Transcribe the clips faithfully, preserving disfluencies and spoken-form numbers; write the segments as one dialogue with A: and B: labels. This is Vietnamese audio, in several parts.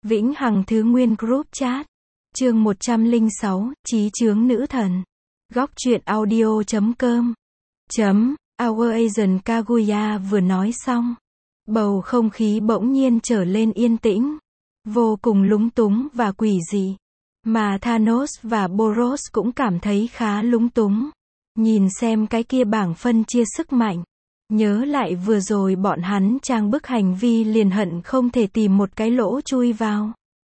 A: Vĩnh Hằng Thứ Nguyên Group Chat. Chương một trăm lẻ sáu, Chí chướng nữ thần. Góc truyện audio chấm com. Chấm, Our Asian Kaguya vừa nói xong. Bầu không khí bỗng nhiên trở lên yên tĩnh. Vô cùng lúng túng và quỷ dị. Mà Thanos và Boros cũng cảm thấy khá lúng túng. Nhìn xem cái kia bảng phân chia sức mạnh. Nhớ lại vừa rồi bọn hắn trang bức hành vi liền hận không thể tìm một cái lỗ chui vào.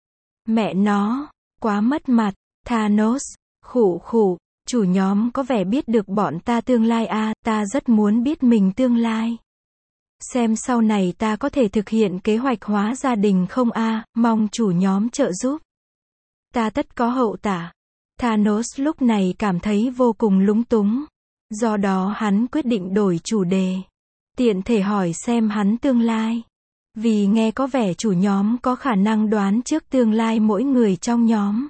A: Mẹ nó, quá mất mặt. Thanos, khụ khụ, chủ nhóm có vẻ biết được bọn ta tương lai a, ta rất muốn biết mình tương lai. Xem sau này ta có thể thực hiện kế hoạch hóa gia đình không a, mong chủ nhóm trợ giúp. Ta tất có hậu tả. Thanos lúc này cảm thấy vô cùng lúng túng. Do đó hắn quyết định đổi chủ đề. Tiện thể hỏi xem hắn tương lai. Vì nghe có vẻ chủ nhóm có khả năng đoán trước tương lai mỗi người trong nhóm.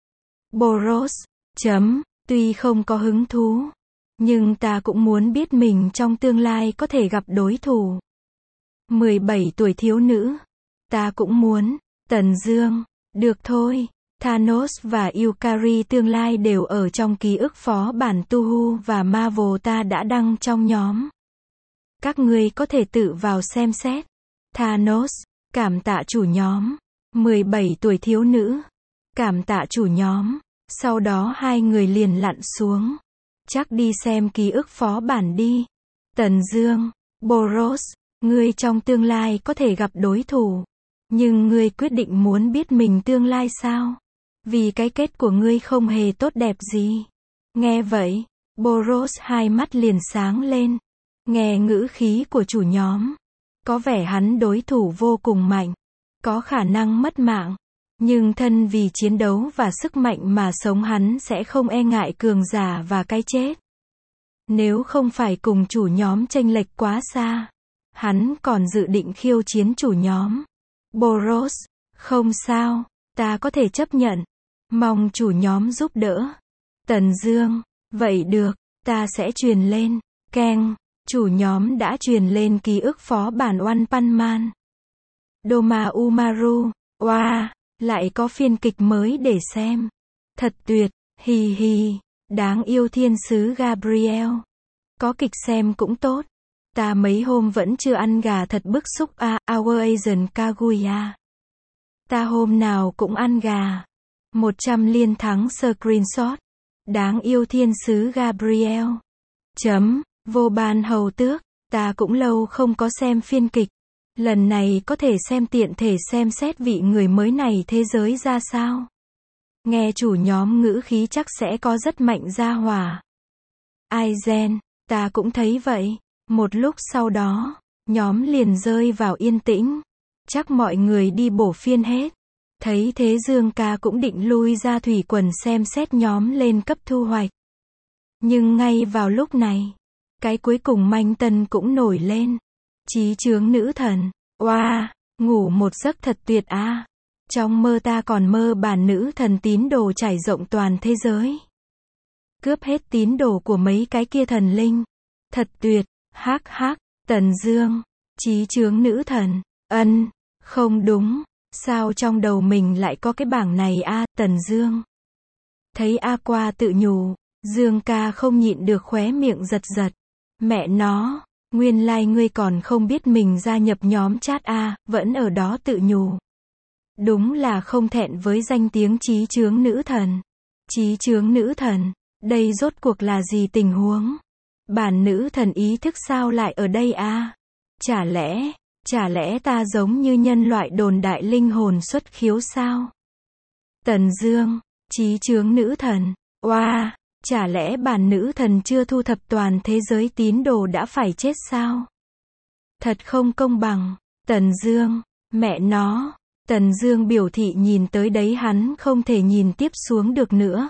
A: Boros, chấm, tuy không có hứng thú. Nhưng ta cũng muốn biết mình trong tương lai có thể gặp đối thủ. mười bảy tuổi thiếu nữ. Ta cũng muốn. Tần Dương, được thôi. Thanos và Yukari tương lai đều ở trong ký ức phó bản Tuhu và Marvel ta đã đăng trong nhóm. Các ngươi có thể tự vào xem xét. Thanos, cảm tạ chủ nhóm. mười bảy tuổi thiếu nữ. Cảm tạ chủ nhóm. Sau đó hai người liền lặn xuống. Chắc đi xem ký ức phó bản đi. Tần Dương, Boros, ngươi trong tương lai có thể gặp đối thủ. Nhưng ngươi quyết định muốn biết mình tương lai sao? Vì cái kết của ngươi không hề tốt đẹp gì. Nghe vậy, Boros hai mắt liền sáng lên. Nghe ngữ khí của chủ nhóm. Có vẻ hắn đối thủ vô cùng mạnh. Có khả năng mất mạng. Nhưng thân vì chiến đấu và sức mạnh mà sống hắn sẽ không e ngại cường giả và cái chết. Nếu không phải cùng chủ nhóm chênh lệch quá xa. Hắn còn dự định khiêu chiến chủ nhóm. Boros, không sao, ta có thể chấp nhận. Mong chủ nhóm giúp đỡ. Tần Dương, vậy được, ta sẽ truyền lên. Keng, chủ nhóm đã truyền lên ký ức phó bản One Punch Man. Doma Umaru, wow, lại có phiên kịch mới để xem. Thật tuyệt, hì hì, đáng yêu thiên sứ Gabriel. Có kịch xem cũng tốt. Ta mấy hôm vẫn chưa ăn gà thật bức xúc a, à, Our Asian Kaguya. Ta hôm nào cũng ăn gà. một trăm liên thắng screenshot. Đáng yêu thiên sứ Gabriel. Chấm, vô ban hầu tước. Ta cũng lâu không có xem phiên kịch. Lần này có thể xem tiện thể xem xét vị người mới này thế giới ra sao. Nghe chủ nhóm ngữ khí chắc sẽ có rất mạnh gia hỏa. Aizen, ta cũng thấy vậy. Một lúc sau đó, nhóm liền rơi vào yên tĩnh. Chắc mọi người đi bổ phiên hết. Thấy thế Dương ca cũng định lui ra thủy quần xem xét nhóm lên cấp thu hoạch. Nhưng ngay vào lúc này, cái cuối cùng manh tân cũng nổi lên. Chí chướng nữ thần. Wow, ngủ một giấc thật tuyệt à. Trong mơ ta còn mơ bản nữ thần tín đồ trải rộng toàn thế giới. Cướp hết tín đồ của mấy cái kia thần linh. Thật tuyệt, hắc hắc, Tần Dương. Chí chướng nữ thần. Ân, không đúng. Sao trong đầu mình lại có cái bảng này a, à, Tần Dương. Thấy Aqua tự nhủ, Dương ca không nhịn được khóe miệng giật giật. Mẹ nó, nguyên lai like ngươi còn không biết mình gia nhập nhóm chat a, à, vẫn ở đó tự nhủ. Đúng là không thẹn với danh tiếng chí chướng nữ thần. Chí chướng nữ thần, đây rốt cuộc là gì tình huống? Bản nữ thần ý thức sao lại ở đây a? À? Chả lẽ... Chả lẽ ta giống như nhân loại đồn đại linh hồn xuất khiếu sao? Tần Dương, chí chướng nữ thần. Wow, chả lẽ bản nữ thần chưa thu thập toàn thế giới tín đồ đã phải chết sao? Thật không công bằng. Tần Dương, mẹ nó. Tần Dương biểu thị nhìn tới đấy hắn không thể nhìn tiếp xuống được nữa.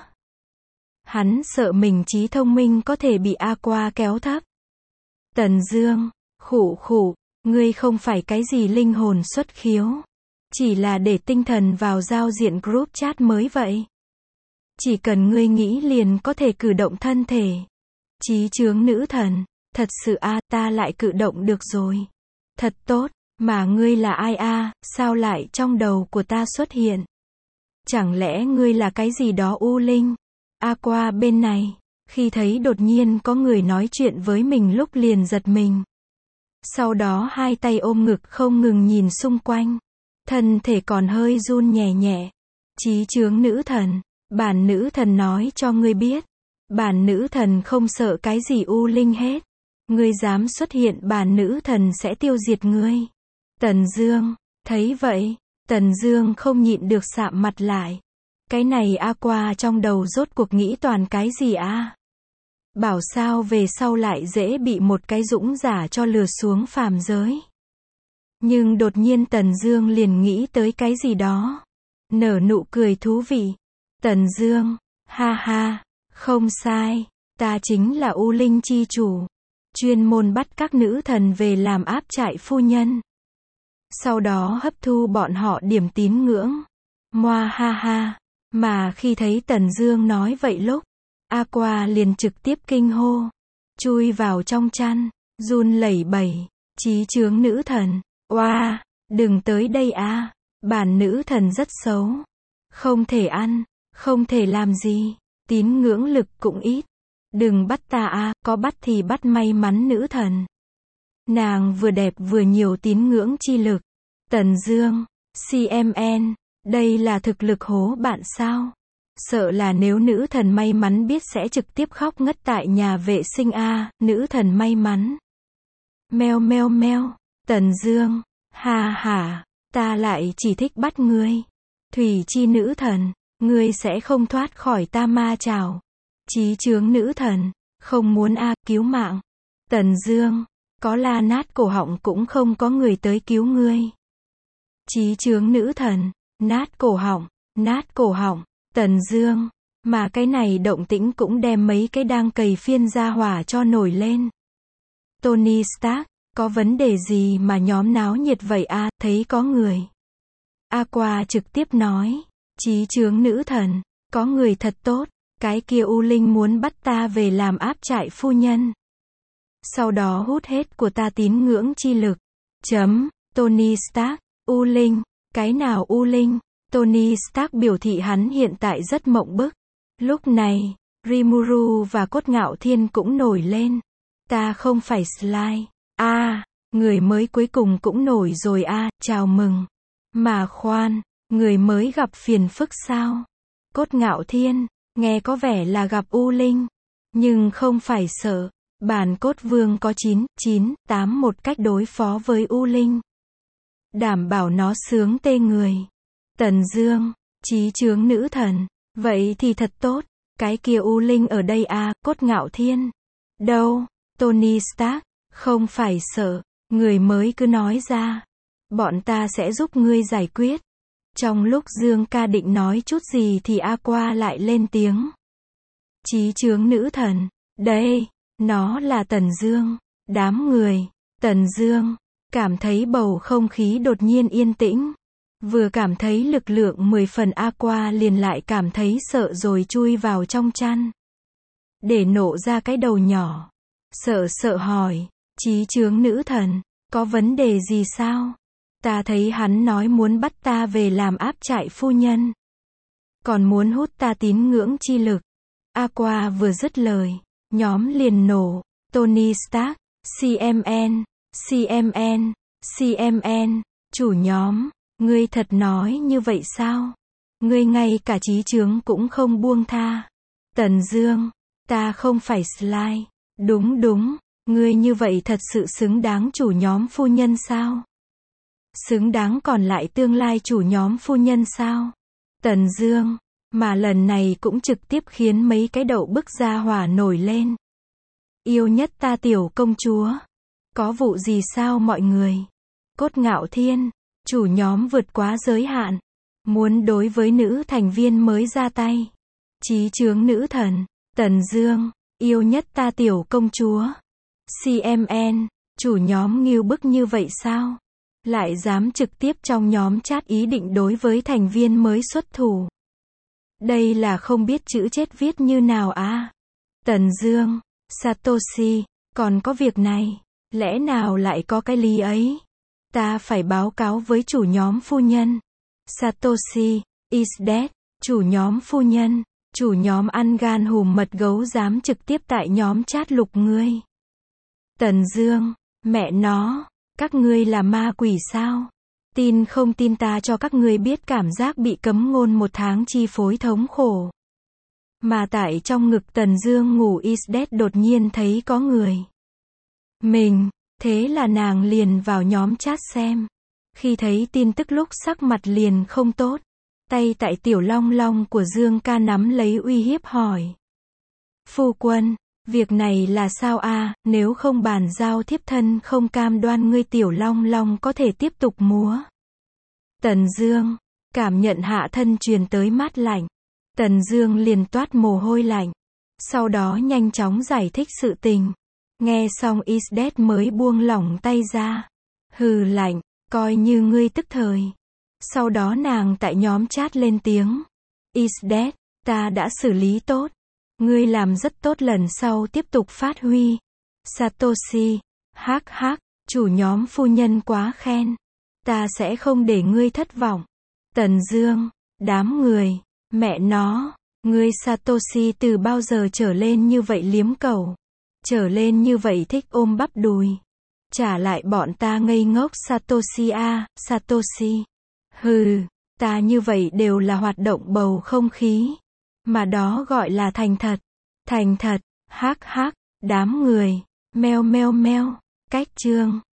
A: Hắn sợ mình trí thông minh có thể bị Aqua kéo thấp. Tần Dương, khụ khụ. Ngươi không phải cái gì linh hồn xuất khiếu. Chỉ là để tinh thần vào giao diện group chat mới vậy. Chỉ cần ngươi nghĩ liền có thể cử động thân thể. Chí chướng nữ thần. Thật sự a, à, ta lại cử động được rồi. Thật tốt. Mà ngươi là ai a, sao lại trong đầu của ta xuất hiện? Chẳng lẽ ngươi là cái gì đó u linh? Aqua bên này, khi thấy đột nhiên có người nói chuyện với mình lúc liền giật mình. Sau đó hai tay ôm ngực không ngừng nhìn xung quanh. Thân thể còn hơi run nhẹ nhẹ. Chí chướng nữ thần, bản nữ thần nói cho ngươi biết. Bản nữ thần không sợ cái gì u linh hết. Ngươi dám xuất hiện, bản nữ thần sẽ tiêu diệt ngươi. Tần Dương, thấy vậy, Tần Dương không nhịn được sạm mặt lại. Cái này Aqua trong đầu rốt cuộc nghĩ toàn cái gì a? Bảo sao về sau lại dễ bị một cái dũng giả cho lừa xuống phàm giới. Nhưng đột nhiên Tần Dương liền nghĩ tới cái gì đó. Nở nụ cười thú vị. Tần Dương, ha ha, không sai, ta chính là U Linh chi chủ. Chuyên môn bắt các nữ thần về làm áp trại phu nhân. Sau đó hấp thu bọn họ điểm tín ngưỡng. Moa ha ha. Mà khi thấy Tần Dương nói vậy lúc, Aqua liền trực tiếp kinh hô. Chui vào trong chăn, run lẩy bẩy. Chí chướng nữ thần. Oa, đừng tới đây a, bản nữ thần rất xấu. Không thể ăn, không thể làm gì, tín ngưỡng lực cũng ít. Đừng bắt ta a, có bắt thì bắt may mắn nữ thần. Nàng vừa đẹp vừa nhiều tín ngưỡng chi lực. Tần Dương, xê em en, đây là thực lực hố bạn sao? Sợ là nếu nữ thần may mắn biết sẽ trực tiếp khóc ngất tại nhà vệ sinh a, nữ thần may mắn. Meo meo meo. Tần Dương, ha ha, ta lại chỉ thích bắt ngươi. Thủy chi nữ thần, ngươi sẽ không thoát khỏi ta ma chảo. Chí chướng nữ thần, không muốn a, cứu mạng. Tần Dương, có la nát cổ họng cũng không có người tới cứu ngươi. Chí chướng nữ thần, nát cổ họng, nát cổ họng. Tần Dương, mà cái này động tĩnh cũng đem mấy cái đang cày phiên ra hỏa cho nổi lên. Tony Stark, có vấn đề gì mà nhóm náo nhiệt vậy a, thấy có người. Aqua trực tiếp nói, chí chướng nữ thần, có người thật tốt, cái kia U Linh muốn bắt ta về làm áp trại phu nhân. Sau đó hút hết của ta tín ngưỡng chi lực. Chấm, Tony Stark, U Linh, cái nào U Linh? Tony Stark biểu thị hắn hiện tại rất mộng bức. Lúc này, Rimuru và Cốt Ngạo Thiên cũng nổi lên. Ta không phải Sly. A, à, người mới cuối cùng cũng nổi rồi a, à, chào mừng. Mà khoan, người mới gặp phiền phức sao? Cốt Ngạo Thiên, nghe có vẻ là gặp U Linh. Nhưng không phải sợ, bản Cốt Vương có chín, chín, tám một cách đối phó với U Linh. Đảm bảo nó sướng tê người. Tần Dương, chí chướng nữ thần, vậy thì thật tốt, cái kia U Linh ở đây à, Cốt Ngạo Thiên. Đâu, Tony Stark, không phải sợ, người mới cứ nói ra. Bọn ta sẽ giúp ngươi giải quyết. Trong lúc Dương ca định nói chút gì thì Aqua lại lên tiếng. Chí chướng nữ thần, đây, nó là Tần Dương. Đám người, Tần Dương, cảm thấy bầu không khí đột nhiên yên tĩnh. Vừa cảm thấy lực lượng mười phần Aqua liền lại cảm thấy sợ rồi chui vào trong chăn. Để nổ ra cái đầu nhỏ. Sợ sợ hỏi, chí chướng nữ thần, có vấn đề gì sao? Ta thấy hắn nói muốn bắt ta về làm áp trại phu nhân. Còn muốn hút ta tín ngưỡng chi lực. Aqua vừa dứt lời, nhóm liền nổ. Tony Stark, xê em en, xê em en, xê em en, chủ nhóm, ngươi thật nói như vậy sao? Ngươi ngay cả chí chướng cũng không buông tha. Tần Dương, ta không phải Sly. Đúng đúng, ngươi như vậy thật sự xứng đáng chủ nhóm phu nhân sao? Xứng đáng còn lại tương lai chủ nhóm phu nhân sao? Tần Dương, mà lần này cũng trực tiếp khiến mấy cái đậu bức ra hỏa nổi lên. Yêu nhất ta tiểu công chúa. Có vụ gì sao mọi người? Cốt Ngạo Thiên, chủ nhóm vượt quá giới hạn. Muốn đối với nữ thành viên mới ra tay. Chí chướng nữ thần, Tần Dương, yêu nhất ta tiểu công chúa. xê em en, chủ nhóm ngưu bức như vậy sao? Lại dám trực tiếp trong nhóm chat ý định đối với thành viên mới xuất thủ. Đây là không biết chữ chết viết như nào à? Tần Dương, Satoshi, còn có việc này, lẽ nào lại có cái lý ấy? Ta phải báo cáo với chủ nhóm phu nhân. Satoshi is dead. Chủ nhóm phu nhân. Chủ nhóm ăn gan hùm mật gấu dám trực tiếp tại nhóm chat lục ngươi. Tần Dương, mẹ nó, các ngươi là ma quỷ sao? Tin không tin ta cho các ngươi biết cảm giác bị cấm ngôn một tháng chi phối thống khổ. Mà tại trong ngực Tần Dương ngủ is dead đột nhiên thấy có người. Mình, thế là nàng liền vào nhóm chat xem. Khi thấy tin tức lúc sắc mặt liền không tốt. Tay tại tiểu long long của Dương ca nắm lấy uy hiếp hỏi. Phu quân, việc này là sao a? Nếu không bàn giao thiếp thân không cam đoan ngươi tiểu long long có thể tiếp tục múa. Tần Dương, cảm nhận hạ thân truyền tới mát lạnh. Tần Dương liền toát mồ hôi lạnh. Sau đó nhanh chóng giải thích sự tình. Nghe xong is dead mới buông lỏng tay ra. Hừ lạnh, coi như ngươi tức thời. Sau đó nàng tại nhóm chat lên tiếng. Is dead, ta đã xử lý tốt. Ngươi làm rất tốt, lần sau tiếp tục phát huy. Satoshi, hắc hắc, chủ nhóm phu nhân quá khen. Ta sẽ không để ngươi thất vọng. Tần Dương, đám người, mẹ nó, ngươi Satoshi từ bao giờ trở lên như vậy liếm cầu? Trở lên như vậy thích ôm bắp đùi. Trả lại bọn ta ngây ngốc Satoshi a, Satoshi. Hừ, ta như vậy đều là hoạt động bầu không khí. Mà đó gọi là thành thật. Thành thật, hắc hắc, đám người, meo meo meo, cách chương.